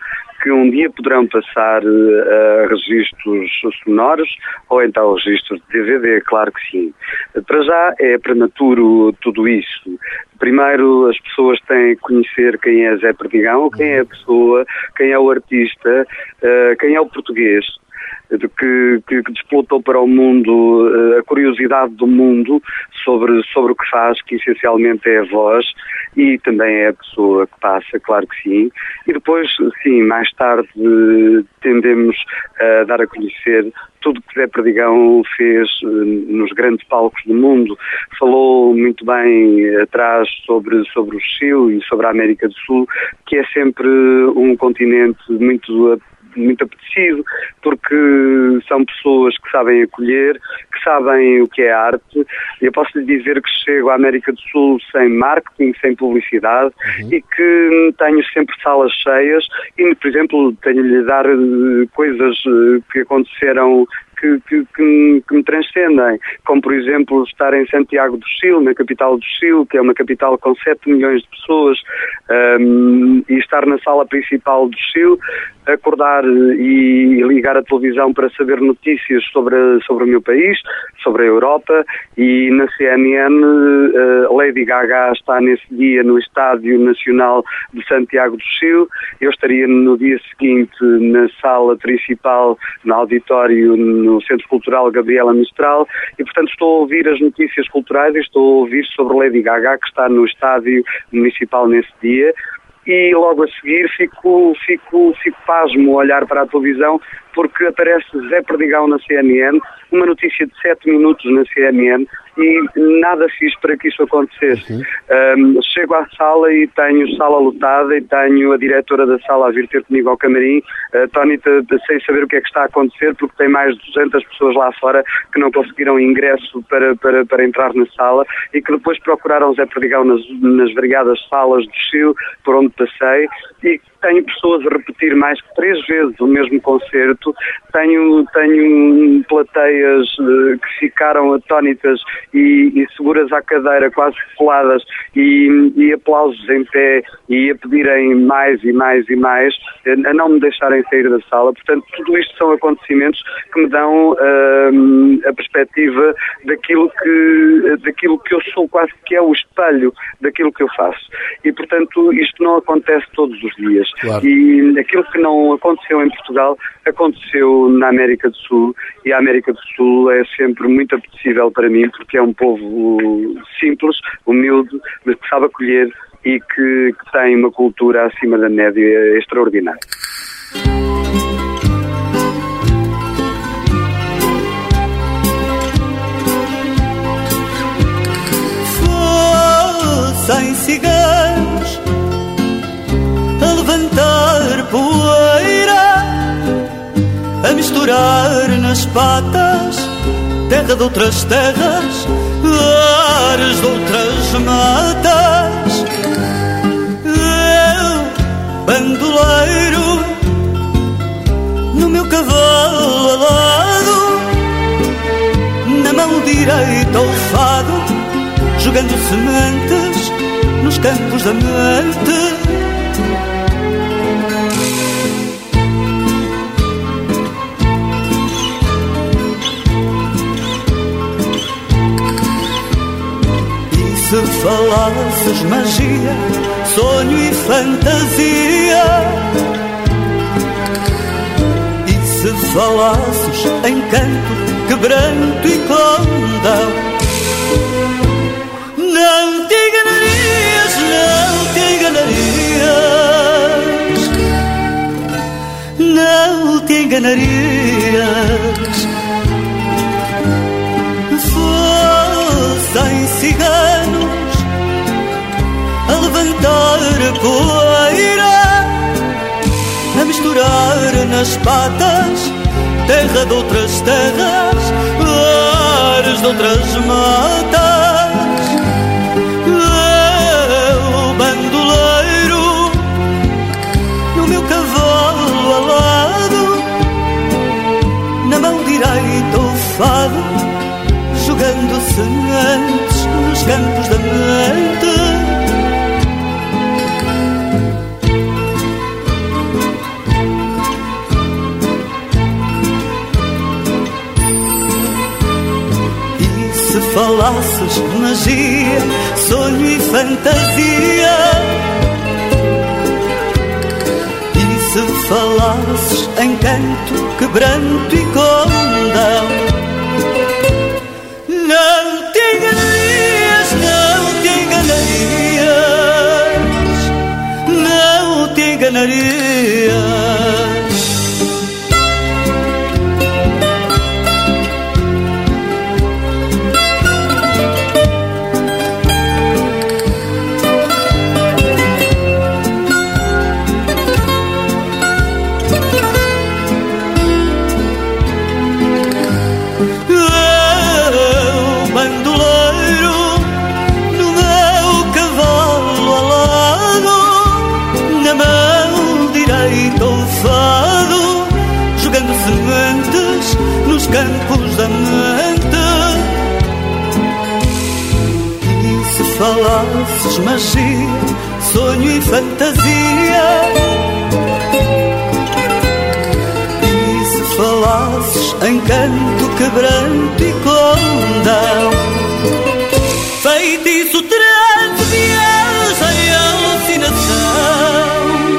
que um dia poderão passar a registros sonoros ou então registros de D V D, claro que sim. Para já é prematuro tudo isso. Primeiro as pessoas têm que conhecer quem é Zé Perdigão, quem é a pessoa, quem é o artista, quem é o português. Que, que, que desplotou para o mundo uh, a curiosidade do mundo sobre, sobre o que faz, que essencialmente é a voz e também é a pessoa que passa, claro que sim. E depois, sim, mais tarde uh, tendemos a dar a conhecer tudo que Zé Perdigão fez uh, nos grandes palcos do mundo. Falou muito bem atrás sobre, sobre o Chile e sobre a América do Sul, que é sempre um continente muito muito apetecido, porque são pessoas que sabem acolher, que sabem o que é arte. Eu posso lhe dizer que chego à América do Sul sem marketing, sem publicidade, uhum. e que tenho sempre salas cheias e, por exemplo, tenho-lhe a dar coisas que aconteceram Que, que, que, que me transcendem, como por exemplo estar em Santiago do Chile, na capital do Chile, que é uma capital com sete milhões de pessoas, um, e estar na sala principal do Chile, acordar e ligar a televisão para saber notícias sobre, sobre o meu país, sobre a Europa, e na C N N uh, Lady Gaga está nesse dia no Estádio Nacional de Santiago do Chile. Eu estaria no dia seguinte na sala principal, no auditório, no Centro Cultural Gabriela Mistral, e portanto estou a ouvir as notícias culturais e estou a ouvir sobre Lady Gaga, que está no Estádio Municipal nesse dia, e logo a seguir fico, fico, fico pasmo a olhar para a televisão, porque aparece Zé Perdigão na C N N, uma notícia de sete minutos na C N N, e nada fiz para que isso acontecesse. Uhum. Um, chego à sala e tenho sala lotada e tenho a diretora da sala a vir ter comigo ao camarim, uh, Tónita, sem saber o que é que está a acontecer, porque tem mais de duzentas pessoas lá fora que não conseguiram ingresso para, para, para entrar na sala e que depois procuraram Zé Perdigão nas, nas variadas salas do Chile por onde passei, e tenho pessoas a repetir mais que três vezes o mesmo concerto, tenho, tenho plateias uh, que ficaram atónitas e, e seguras à cadeira, quase coladas, e, e aplausos em pé, e a pedirem mais e mais e mais, a não me deixarem sair da sala. Portanto, tudo isto são acontecimentos que me dão uh, a perspectiva daquilo que, daquilo que eu sou, quase que é o espelho daquilo que eu faço. E, portanto, isto não acontece todos os dias. Claro. E aquilo que não aconteceu em Portugal aconteceu na América do Sul, e a América do Sul é sempre muito apetecível para mim, porque é um povo simples, humilde, mas que sabe acolher e que, que tem uma cultura acima da média extraordinária. Fossem ciganos a levantar poeira, a misturar nas patas terra de outras terras, ares de outras matas. Eu, bandoleiro, no meu cavalo alado, na mão direita ao fado, jogando sementes nos campos da mente. Se falasses magia, sonho e fantasia, e se falasses encanto, quebranto e condão, não te enganarias, não te enganarias, não te enganarias. Fossem ciganos a levantar poeira, a misturar nas patas terra de outras terras, ares de outras matas. Eu, bandoleiro, no meu cavalo alado, na mão direita o fado, jogando sementes nos campos da mente. falasses magia, sonho e fantasia, e se falasses encanto, quebranto e condão, não te enganarias, não te enganarias, não te enganarias. Campos da mente, e se falasses magia, sonho e fantasia, e se falasses encanto, quebranto e condão, feitiço, transe, viagem e alucinação,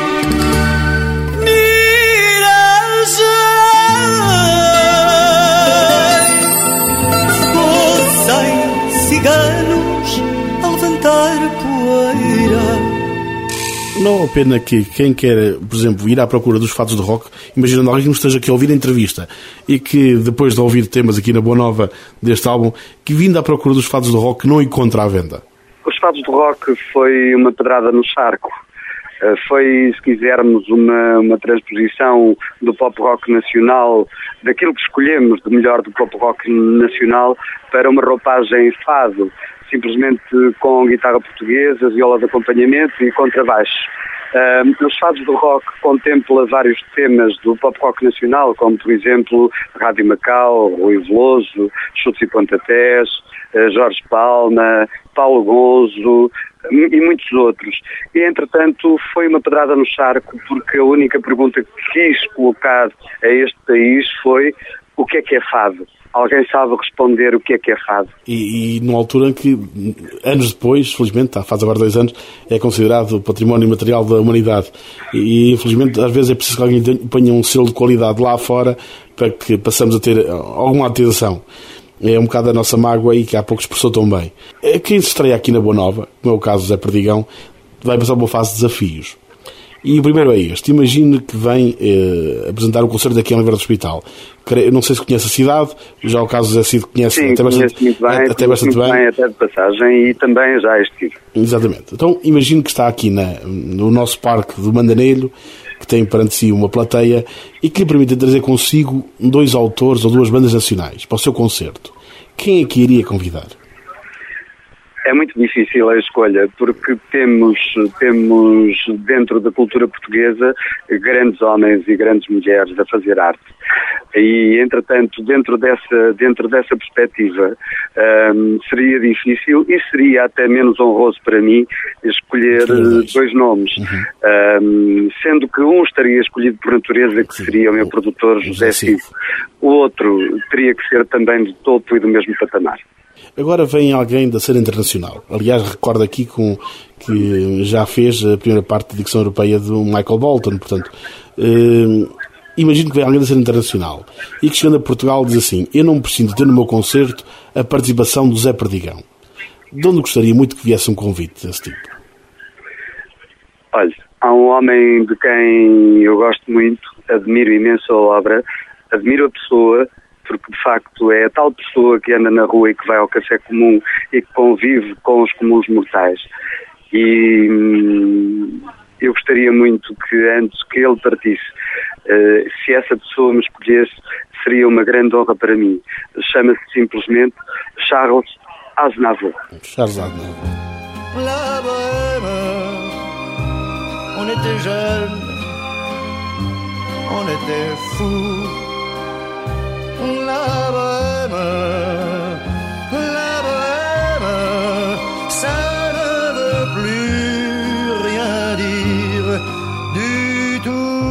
ciganos a levantar poeira. Não é pena que quem quer, por exemplo, ir à procura dos fados de rock, imaginando alguém que nos esteja aqui a ouvir a entrevista e que depois de ouvir temas aqui na Boa Nova deste álbum, que vindo à procura dos fados de rock não encontra à venda? Os fados de rock foi uma pedrada no charco. Foi, se quisermos, uma, uma transposição do pop rock nacional, daquilo que escolhemos de melhor do pop rock nacional, para uma roupagem fado, simplesmente com guitarra portuguesa, viola de acompanhamento e contrabaixo. Uh, os fados do rock contempla vários temas do pop rock nacional, como, por exemplo, Rádio Macau, Rui Veloso, Chutes e Pontapés, uh, Jorge Palma, Paulo Gonzo e muitos outros. E, entretanto, foi uma pedrada no charco, porque a única pergunta que quis colocar a este país foi: o que é que é fado? Alguém sabe responder o que é que é fado? E, e numa altura em que, anos depois, felizmente, faz agora dois anos, é considerado património material da humanidade. E, infelizmente, às vezes é preciso que alguém ponha um selo de qualidade lá fora para que passemos a ter alguma atenção. É um bocado a nossa mágoa e que há pouco expressou tão bem. Quem se estreia aqui na Boa Nova, como é o caso do Zé Perdigão, vai passar uma fase de desafios. E o primeiro é este: imagine que vem eh, apresentar um concerto aqui em Oliveira do Hospital. Eu não sei se conhece a cidade, já o caso do Zé Cid conhece. Sim, até bastante, muito bem, até bastante muito bem. bem, até de passagem, e também já estive. Exatamente. Então imagine que está aqui na, no nosso parque do Mandanelho, que tem perante si uma plateia e que lhe permite trazer consigo dois autores ou duas bandas nacionais para o seu concerto. Quem é que iria convidar? É muito difícil a escolha, porque temos, temos dentro da cultura portuguesa grandes homens e grandes mulheres a fazer arte. E, entretanto, dentro dessa, dentro dessa perspectiva, um, seria difícil e seria até menos honroso para mim escolher dois, dois nomes. Uhum. Um, sendo que um estaria escolhido por natureza, que seria o meu produtor José Cid. O outro teria que ser também de topo e do mesmo patamar. Agora vem alguém da cena internacional. Aliás, recordo aqui com, que já fez a primeira parte da dicção europeia do Michael Bolton. Portanto, eh, imagino que vem alguém da cena internacional e que, chegando a Portugal, diz assim: eu não preciso ter no meu concerto a participação do Zé Perdigão. De onde gostaria muito que viesse um convite desse tipo? Olha, há um homem de quem eu gosto muito, admiro imenso a obra, admiro a pessoa, porque de facto é a tal pessoa que anda na rua e que vai ao café comum e que convive com os comuns mortais. E hum, eu gostaria muito que, antes que ele partisse, uh, se essa pessoa me escolhesse, seria uma grande honra para mim. Chama-se simplesmente Charles Aznavour. Charles Aznavour. La bohème, on était jeunes, on était fous. La bohème, la bohème, ça ne veut plus rien dire du tout.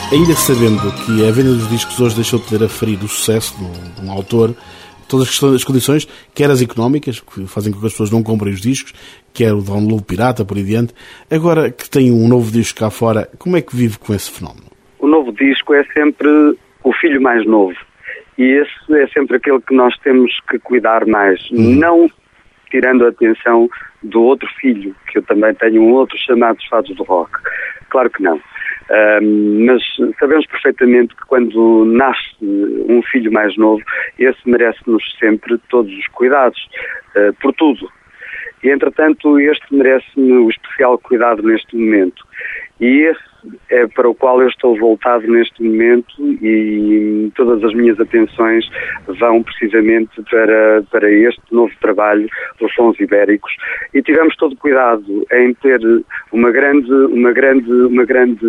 Ainda sabendo que a venda dos discos hoje deixou de poder aferir o sucesso de um, de um autor, todas as condições, quer as económicas, que fazem com que as pessoas não comprem os discos, quer o download pirata, por aí diante, agora que tem um novo disco cá fora, como é que vive com esse fenómeno? O novo disco é sempre o filho mais novo. E esse é sempre aquele que nós temos que cuidar mais. Hum. Não tirando a atenção do outro filho, que eu também tenho um outro chamado Fados do Rock. Claro que não. Um, mas sabemos perfeitamente que quando nasce um filho mais novo, esse merece-nos sempre todos os cuidados, uh, por tudo. E, entretanto, este merece-me o especial cuidado neste momento. E esse é para o qual eu estou voltado neste momento, e todas as minhas atenções vão precisamente para, para este novo trabalho dos Sons Ibéricos. E tivemos todo cuidado em ter uma grande, uma grande, uma grande,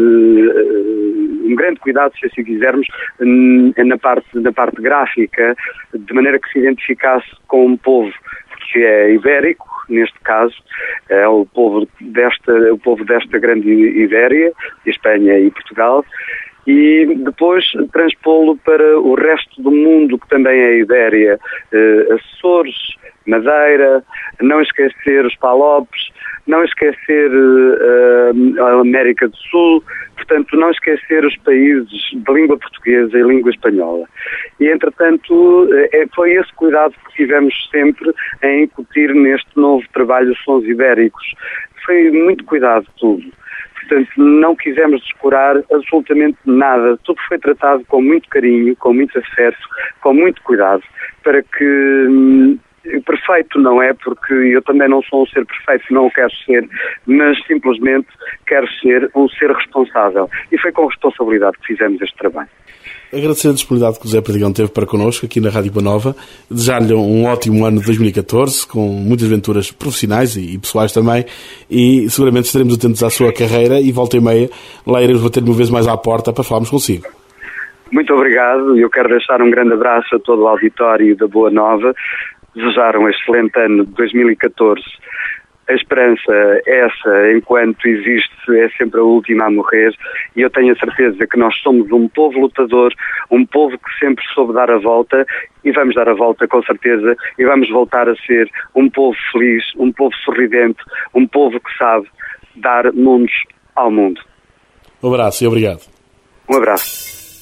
um grande cuidado, se assim quisermos, na parte, na parte gráfica, de maneira que se identificasse com um povo que é ibérico, neste caso, é o povo desta, o povo desta grande Ibéria, Espanha e Portugal, e depois transpô-lo para o resto do mundo, que também é Ibéria, eh, Açores, Madeira, não esquecer os Palopes, não esquecer uh, a América do Sul, portanto, não esquecer os países de língua portuguesa e língua espanhola. E, entretanto, é, foi esse cuidado que tivemos sempre em incutir neste novo trabalho dos Sons Ibéricos. Foi muito cuidado tudo. Portanto, não quisemos descurar absolutamente nada. Tudo foi tratado com muito carinho, com muito afeto, com muito cuidado, para que... Hum, perfeito não é, porque eu também não sou um ser perfeito, não o quero ser, mas simplesmente quero ser um ser responsável. E foi com responsabilidade que fizemos este trabalho. Agradecer a disponibilidade que o Zé Perdigão teve para connosco aqui na Rádio Boa Nova, desejar-lhe um ótimo ano de dois mil e catorze, com muitas aventuras profissionais e pessoais também, e seguramente estaremos atentos à sua carreira e volta e meia lá iremos bater uma vez mais à porta para falarmos consigo. Muito obrigado, e eu quero deixar um grande abraço a todo o auditório da Boa Nova, desejar um excelente ano de dois mil e catorze. A esperança, essa, enquanto existe, é sempre a última a morrer, e eu tenho a certeza que nós somos um povo lutador, um povo que sempre soube dar a volta, e vamos dar a volta com certeza, e vamos voltar a ser um povo feliz, um povo sorridente, um povo que sabe dar mundos ao mundo. Um abraço e obrigado. Um abraço.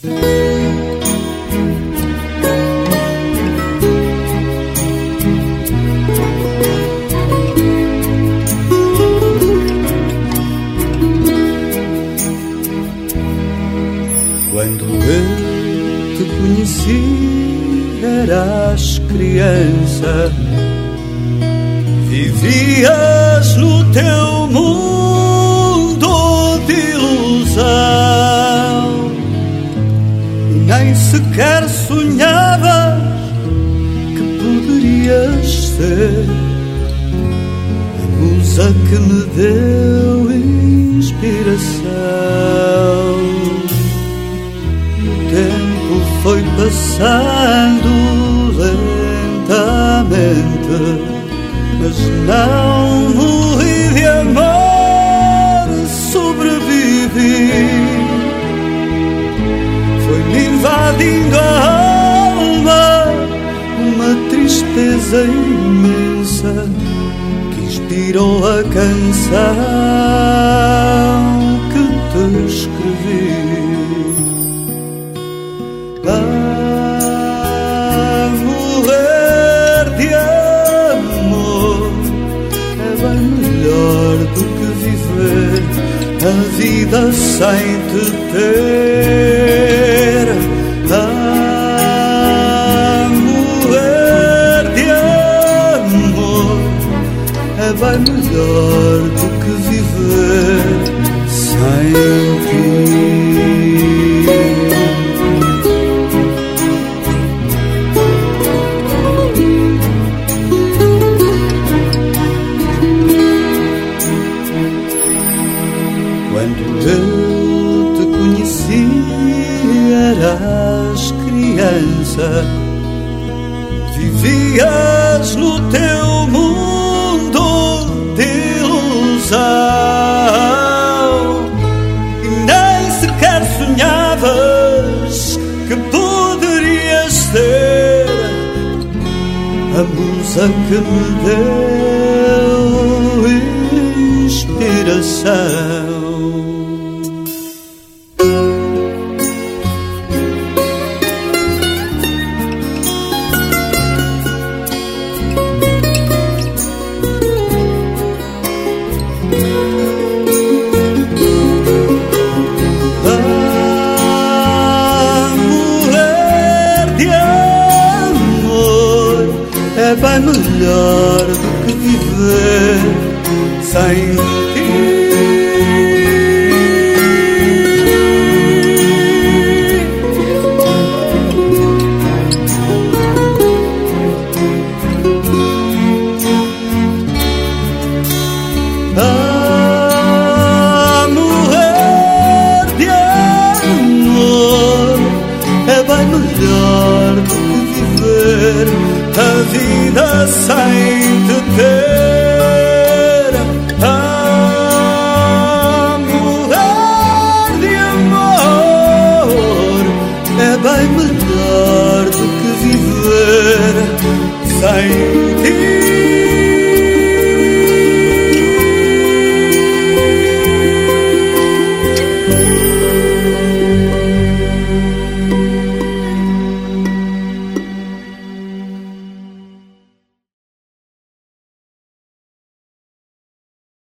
Quando eu te conheci, eras criança, vivias no teu mundo de ilusão e nem sequer sonhavas que poderias ser a musa que me deu inspiração. O tempo foi passando lentamente, mas não morri de amor, sobrevivi. Foi-me invadindo a alma uma tristeza imensa que inspirou a canção que te escrevi. A morrer de amor é bem melhor do que viver a vida sem te ter. A morrer de amor é bem melhor do que viver sem ti. Eras criança, vivias no teu mundo de ilusão e nem sequer sonhavas rosa que me deu inspiração. É bem melhor do que viver sem